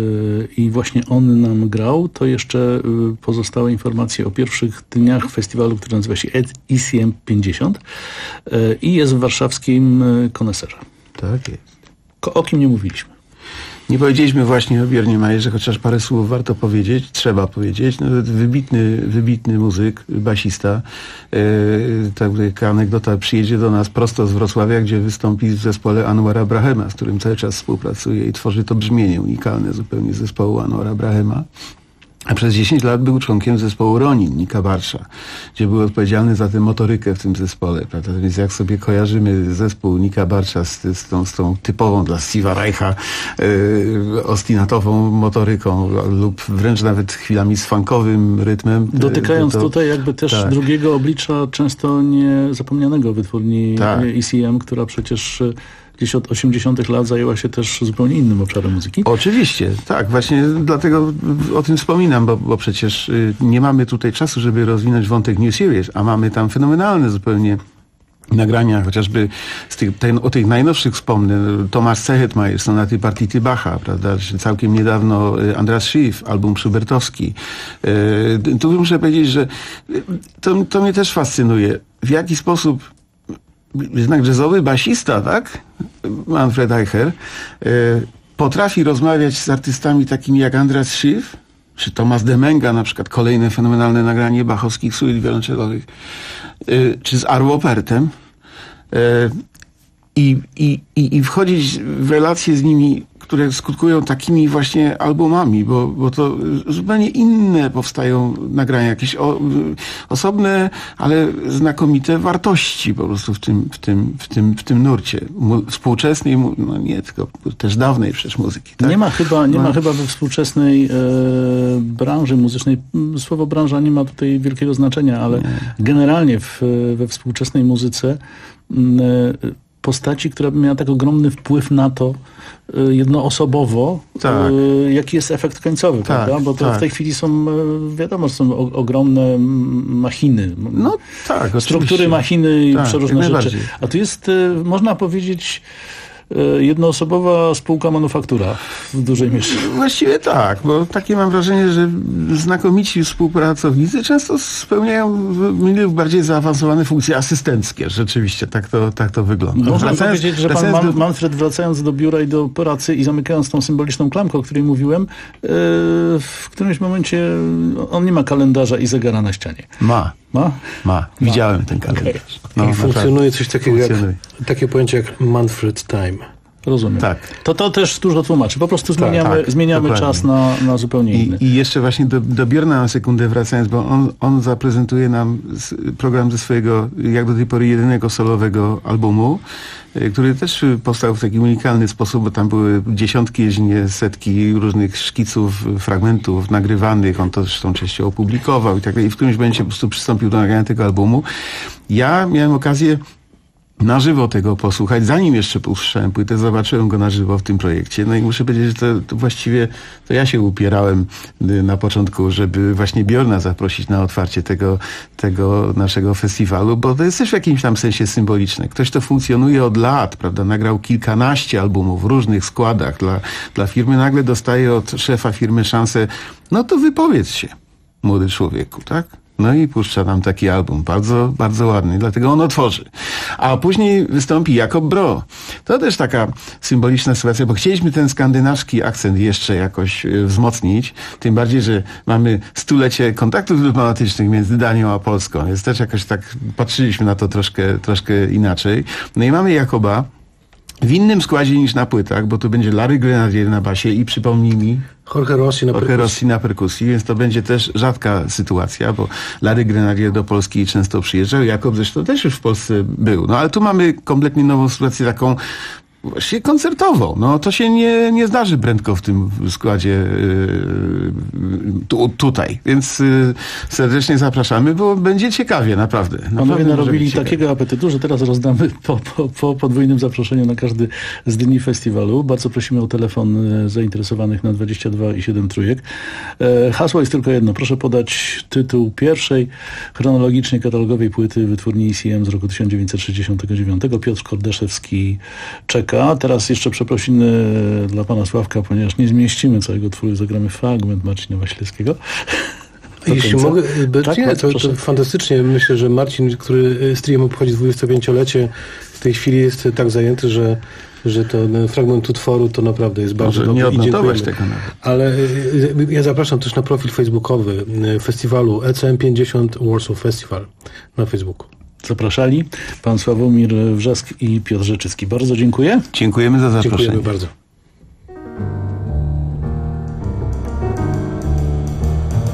I właśnie on nam grał. To jeszcze pozostałe informacje o pierwszych dniach festiwalu, który nazywa się E C M pięćdziesiąt i jest w warszawskim Koneserze. Tak jest. O kim nie mówiliśmy? Nie powiedzieliśmy właśnie o Björnie Mayerze, chociaż parę słów warto powiedzieć, trzeba powiedzieć. No, wybitny, wybitny muzyk, basista. Yy, tak, taka anegdota, przyjedzie do nas prosto z Wrocławia, gdzie wystąpi w zespole Anwara Brahema, z którym cały czas współpracuje i tworzy to brzmienie unikalne zupełnie zespołu Anwara Brahema. A przez dziesięć lat był członkiem zespołu Ronin, Nika Barsza, gdzie był odpowiedzialny za tę motorykę w tym zespole, prawda? Więc jak sobie kojarzymy zespół Nika Barsza z, z, tą, z tą typową dla Steve'a Reicha yy, ostinatową motoryką lub wręcz nawet chwilami z funkowym rytmem. Dotykając to, tutaj jakby też tak. drugiego oblicza często niezapomnianego wytwórni tak. E C M, która przecież gdzieś od osiemdziesiątych lat zajęła się też zupełnie innym obszarem muzyki. Oczywiście, tak. Właśnie dlatego o tym wspominam, bo, bo przecież nie mamy tutaj czasu, żeby rozwinąć wątek New Series, a mamy tam fenomenalne zupełnie nagrania, chociażby z tych, ten, o tych najnowszych wspomnę, Tomasz Sechetmajer, sonaty partity Bacha, prawda, całkiem niedawno Andras Schiff, album schubertowski. E, tu muszę powiedzieć, że to, to mnie też fascynuje. W jaki sposób jednak jazzowy basista, tak? Manfred Eicher e, potrafi rozmawiać z artystami takimi jak Andras Schiff, czy Thomas Demenga, na przykład kolejne fenomenalne nagranie bachowskich suit wiolonczelowych, y, czy z Arvo Pärtem y, i, i, i wchodzić w relacje z nimi, które skutkują takimi właśnie albumami, bo, bo to zupełnie inne powstają nagrania, jakieś o, osobne, ale znakomite wartości po prostu w tym, w tym, w tym, w tym nurcie. Mu, współczesnej, no nie, tylko też dawnej przecież muzyki. Tak? Nie ma chyba, nie no. ma chyba we współczesnej e, branży muzycznej, słowo branża nie ma tutaj wielkiego znaczenia, ale nie. generalnie w, we współczesnej muzyce m, postaci, która by miała tak ogromny wpływ na to y, jednoosobowo, tak. y, jaki jest efekt końcowy, tak, prawda? Bo to tak. w tej chwili są, y, wiadomo, są o, ogromne machiny. No tak, struktury oczywiście. machiny i tak, przeróżne rzeczy. A tu jest, y, można powiedzieć, jednoosobowa spółka manufaktura w dużej mierze. Właściwie tak, bo takie mam wrażenie, że znakomici współpracownicy często spełniają bardziej zaawansowane funkcje asystenckie. Rzeczywiście, tak to, tak to wygląda. Można wracając, powiedzieć, że pan Man- Manfred wracając do biura i do pracy i zamykając tą symboliczną klamkę, o której mówiłem, yy, w którymś momencie on nie ma kalendarza i zegara na ścianie. Ma. Ma? Ma. Widziałem Ma. ten kalendarz. Okay. No, I funkcjonuje coś takiego funkcjonuje. jak, takie pojęcie jak Manfred Time. Rozumiem. Tak. To to też dużo tłumaczy. Po prostu tak, zmieniamy, tak, zmieniamy czas na, na zupełnie I, inny. I jeszcze właśnie do, do Björna na sekundę wracając, bo on, on zaprezentuje nam program ze swojego, jak do tej pory, jedynego solowego albumu, który też powstał w taki unikalny sposób, bo tam były dziesiątki, jeśli nie setki różnych szkiców, fragmentów nagrywanych. On to zresztą częściej opublikował i tak dalej. I w którymś momencie po prostu przystąpił do nagrania tego albumu. Ja miałem okazję na żywo tego posłuchać. Zanim jeszcze puszczałem płytę, zobaczyłem go na żywo w tym projekcie. No i muszę powiedzieć, że to, to właściwie to ja się upierałem na początku, żeby właśnie Björna zaprosić na otwarcie tego, tego naszego festiwalu, bo to jest też w jakimś tam sensie symboliczne. Ktoś, kto funkcjonuje od lat, prawda, nagrał kilkanaście albumów w różnych składach dla, dla firmy, nagle dostaje od szefa firmy szansę, no to wypowiedz się, młody człowieku, tak? No i puszcza nam taki album, bardzo, bardzo ładny, dlatego on otworzy. A później wystąpi Jakob Bro. To też taka symboliczna sytuacja, bo chcieliśmy ten skandynawski akcent jeszcze jakoś wzmocnić, tym bardziej, że mamy stulecie kontaktów dyplomatycznych między Danią a Polską, więc też jakoś tak patrzyliśmy na to troszkę, troszkę inaczej. No i mamy Jakoba w innym składzie niż na płytach, bo tu będzie Larry Grenadier na basie i przypomnij mi Jorge Rossi na Jorge perkusji. Rossi na perkusji, więc to będzie też rzadka sytuacja, bo Larry Grenadier do Polski często przyjeżdżał, Jakob zresztą też już w Polsce był. No ale tu mamy kompletnie nową sytuację, taką właściwie koncertową. No to się nie, nie zdarzy prędko w tym składzie yy, tu, tutaj. Więc yy, serdecznie zapraszamy, bo będzie ciekawie, naprawdę. naprawdę Panowie narobili takiego apetytu, że teraz rozdamy po, po, po podwójnym zaproszeniu na każdy z dni festiwalu. Bardzo prosimy o telefon zainteresowanych na dwadzieścia dwa i siedem trójek. E, hasło jest tylko jedno. Proszę podać tytuł pierwszej chronologicznie katalogowej płyty wytwórni E C M z roku tysiąc dziewięćset sześćdziesiątego dziewiątego. Piotr Kordeszewski czeka. Teraz jeszcze przeprosiny dla pana Sławka, ponieważ nie zmieścimy całego utworu, zagramy fragment Marcina Wasilewskiego. Jeśli mogę, tak, nie, to, to fantastycznie. Myślę, że Marcin, który z Triem obchodzi dwudziestopięciolecie, w tej chwili jest tak zajęty, że że to ten fragment utworu to naprawdę jest bardzo dobry. Nie odnotować tego nawet. Ale ja zapraszam też na profil facebookowy festiwalu E C M pięćdziesiąt Warsaw Festival na Facebooku. Zapraszali pan Sławomir Wrzask i Piotr Rzeczycki. Bardzo dziękuję. Dziękujemy za zaproszenie. Dziękujemy bardzo.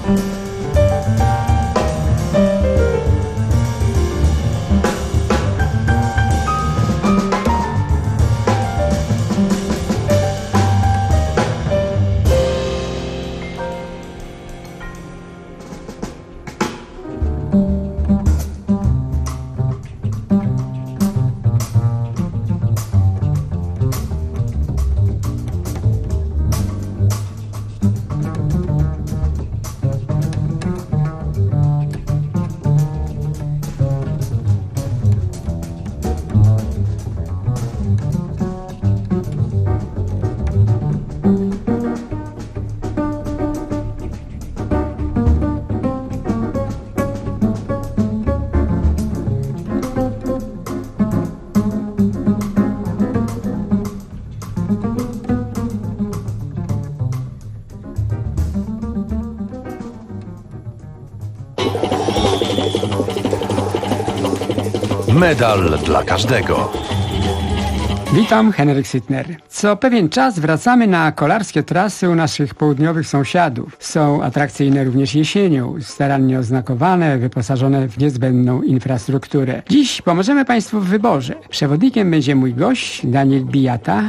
Medal dla każdego. Witam, Henryk Sytner. Co pewien czas wracamy na kolarskie trasy u naszych południowych sąsiadów. Są atrakcyjne również jesienią, starannie oznakowane, wyposażone w niezbędną infrastrukturę. Dziś pomożemy Państwu w wyborze. Przewodnikiem będzie mój gość, Daniel Bijata.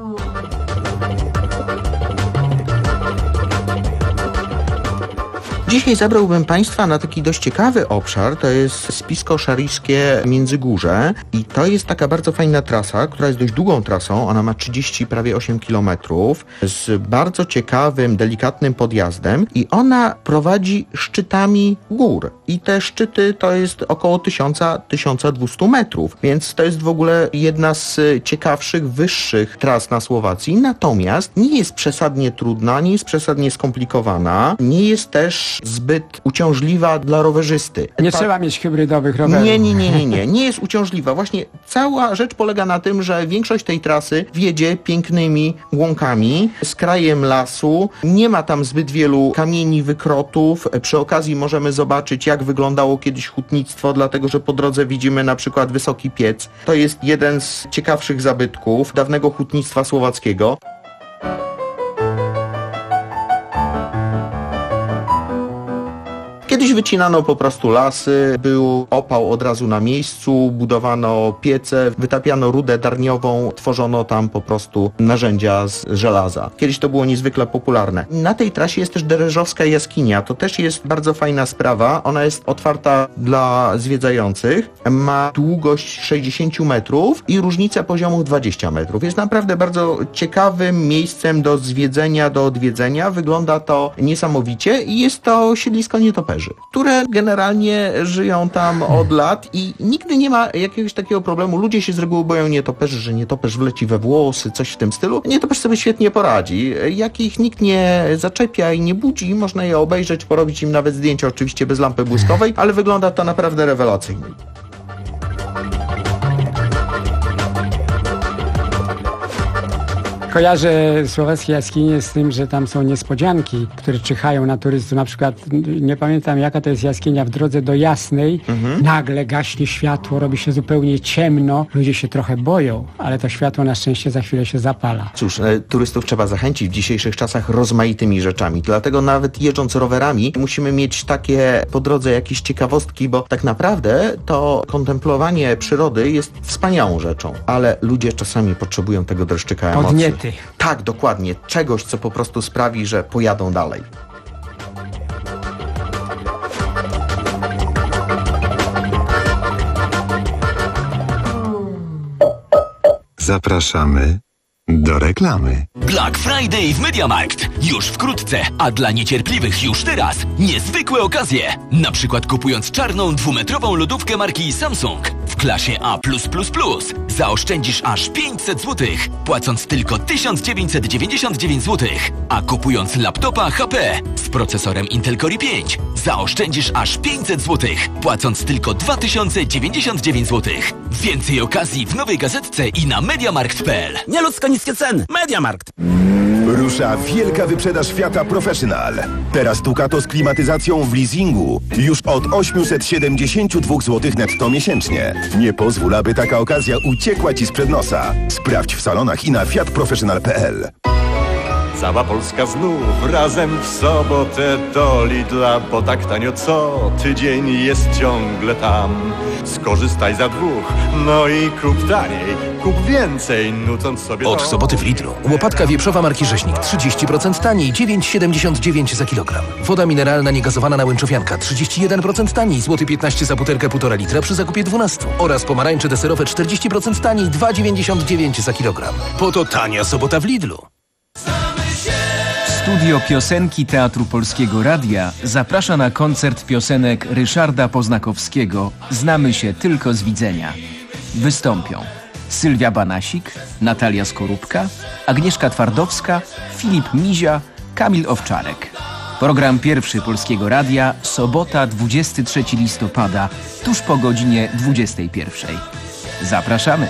Dzisiaj zabrałbym Państwa na taki dość ciekawy obszar, to jest Spisko-Szarijskie Międzygórze i to jest taka bardzo fajna trasa, która jest dość długą trasą, ona ma trzydzieści, prawie osiem kilometrów, z bardzo ciekawym, delikatnym podjazdem i ona prowadzi szczytami gór i te szczyty to jest około tysiąc do tysiąca dwustu metrów, więc to jest w ogóle jedna z ciekawszych, wyższych tras na Słowacji, natomiast nie jest przesadnie trudna, nie jest przesadnie skomplikowana, nie jest też zbyt uciążliwa dla rowerzysty. Nie Ta... trzeba mieć hybrydowych rowerów. Nie, nie, nie, nie, nie. Nie jest uciążliwa. Właśnie cała rzecz polega na tym, że większość tej trasy wiedzie pięknymi łąkami z krajem lasu. Nie ma tam zbyt wielu kamieni, wykrotów. Przy okazji możemy zobaczyć, jak wyglądało kiedyś hutnictwo, dlatego że po drodze widzimy na przykład wysoki piec. To jest jeden z ciekawszych zabytków dawnego hutnictwa słowackiego. Kiedyś wycinano po prostu lasy, był opał od razu na miejscu, budowano piece, wytapiano rudę darniową, tworzono tam po prostu narzędzia z żelaza. Kiedyś to było niezwykle popularne. Na tej trasie jest też Dereżowska jaskinia, to też jest bardzo fajna sprawa, ona jest otwarta dla zwiedzających, ma długość sześćdziesiąt metrów i różnicę poziomów dwadzieścia metrów. Jest naprawdę bardzo ciekawym miejscem do zwiedzenia, do odwiedzenia, wygląda to niesamowicie i jest to siedlisko nietoperzy, które generalnie żyją tam od lat i nigdy nie ma jakiegoś takiego problemu. Ludzie się z reguły boją nietoperzy, że nietoperz wleci we włosy, coś w tym stylu. Nietoperz sobie świetnie poradzi. Jak ich nikt nie zaczepia i nie budzi, można je obejrzeć, porobić im nawet zdjęcia, oczywiście bez lampy błyskowej, ale wygląda to naprawdę rewelacyjnie. Kojarzę słowackie jaskinie z tym, że tam są niespodzianki, które czyhają na turystów. Na przykład, nie pamiętam jaka to jest jaskinia, w drodze do Jasnej, mhm. nagle gaśnie światło, robi się zupełnie ciemno, ludzie się trochę boją, ale to światło na szczęście za chwilę się zapala. Cóż, e, turystów trzeba zachęcić w dzisiejszych czasach rozmaitymi rzeczami, dlatego nawet jeżdżąc rowerami musimy mieć takie po drodze jakieś ciekawostki, bo tak naprawdę to kontemplowanie przyrody jest wspaniałą rzeczą, ale ludzie czasami potrzebują tego dreszczyka emocji. Podniety. Tak, dokładnie. Czegoś, co po prostu sprawi, że pojadą dalej. Zapraszamy do reklamy. Black Friday w MediaMarkt. Już wkrótce, a dla niecierpliwych już teraz niezwykłe okazje. Na przykład kupując czarną dwumetrową lodówkę marki Samsung w klasie A plus plus plus zaoszczędzisz aż pięćset złotych, płacąc tylko tysiąc dziewięćset dziewięćdziesiąt dziewięć złotych. A kupując laptopa H P z procesorem Intel Core i pięć zaoszczędzisz aż pięćset złotych, płacąc tylko dwa tysiące dziewięćdziesiąt dziewięć złotych. Więcej okazji w nowej gazetce i na mediamarkt kropka p l. Nieludzko niskie ceny. MediaMarkt. Rusza wielka wyprzedaż Fiata Professional. Teraz Ducato z klimatyzacją w leasingu już od osiemset siedemdziesiąt dwa złotych netto miesięcznie. Nie pozwól, aby taka okazja uciekła Ci sprzed nosa. Sprawdź w salonach i na fiat professional kropka p l. Cała Polska znów razem w sobotę do Lidla, bo tak tanio co tydzień jest ciągle tam. Skorzystaj za dwóch, no i kup taniej, kup więcej, nucąc sobie Od to. soboty w Lidlu. Łopatka wieprzowa marki Rzeźnik trzydzieści procent taniej, dziewięć siedemdziesiąt dziewięć za kilogram. Woda mineralna niegazowana na Łęczowianka trzydzieści jeden procent taniej, złoty piętnaście za butelkę półtora litra przy zakupie dwunastu. Oraz pomarańcze deserowe czterdzieści procent taniej, dwa dziewięćdziesiąt dziewięć za kilogram. Po to tania sobota w Lidlu. Studio Piosenki Teatru Polskiego Radia zaprasza na koncert piosenek Ryszarda Poznakowskiego Znamy się tylko z widzenia. Wystąpią Sylwia Banasik, Natalia Skorupka, Agnieszka Twardowska, Filip Mizia, Kamil Owczarek. Program pierwszy Polskiego Radia, sobota dwudziestego trzeciego listopada, tuż po godzinie dwudziestej pierwszej. Zapraszamy!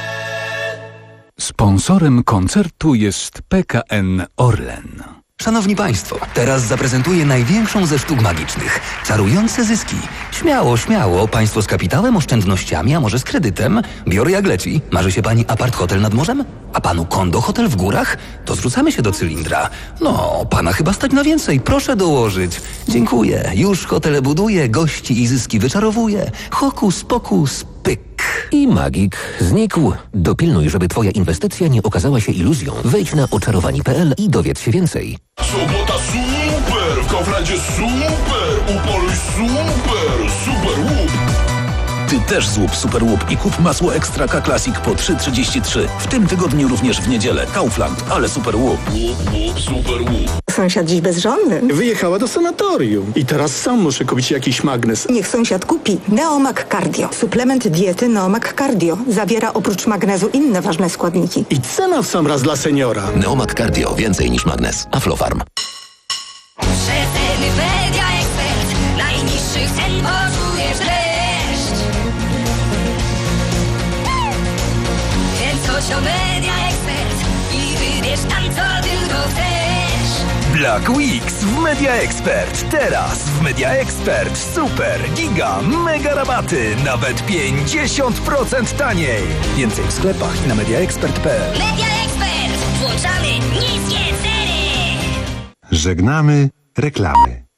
Sponsorem koncertu jest P K N Orlen. Szanowni Państwo, teraz zaprezentuję największą ze sztuk magicznych. Czarujące zyski. Śmiało, śmiało. Państwo z kapitałem, oszczędnościami, a może z kredytem? Biorę jak leci. Marzy się Pani apart hotel nad morzem? A Panu kondo hotel w górach? To zrzucamy się do cylindra. No, Pana chyba stać na więcej. Proszę dołożyć. Dziękuję. Już hotele buduję, gości i zyski wyczarowuję. Hokus pokus pyk. I magik znikł. Dopilnuj, żeby Twoja inwestycja nie okazała się iluzją. Wejdź na oczarowani kropka p l i dowiedz się więcej. Sobota super! W Kauflandzie super! Upoluj super! Super łup! Ty też złup Super Łup i kup masło Extra K Classic po trzy trzydzieści trzy. W tym tygodniu również w niedzielę. Kaufland, ale Super Łup. Łup, łup, super łup. Sąsiad dziś bezżonny. Wyjechała do sanatorium. I teraz sam muszę kupić jakiś magnes. Niech sąsiad kupi Neomag Cardio. Suplement diety Neomag Cardio. Zawiera oprócz magnezu inne ważne składniki. I cena w sam raz dla seniora. Neomag Cardio. Więcej niż magnes. Aflofarm. Przeceny Media Expert. Najniższych cen poczujesz dreszcz. Więc chodź do Media Expert i wybierz tam, co tylko chcesz. Black Weeks w Media Expert. Teraz w Media Expert super, giga, mega rabaty. Nawet pięćdziesiąt procent taniej. Więcej w sklepach i na mediaexpert kropka p l. Media Expert. Włączamy niskie ceny. Żegnamy reklamy.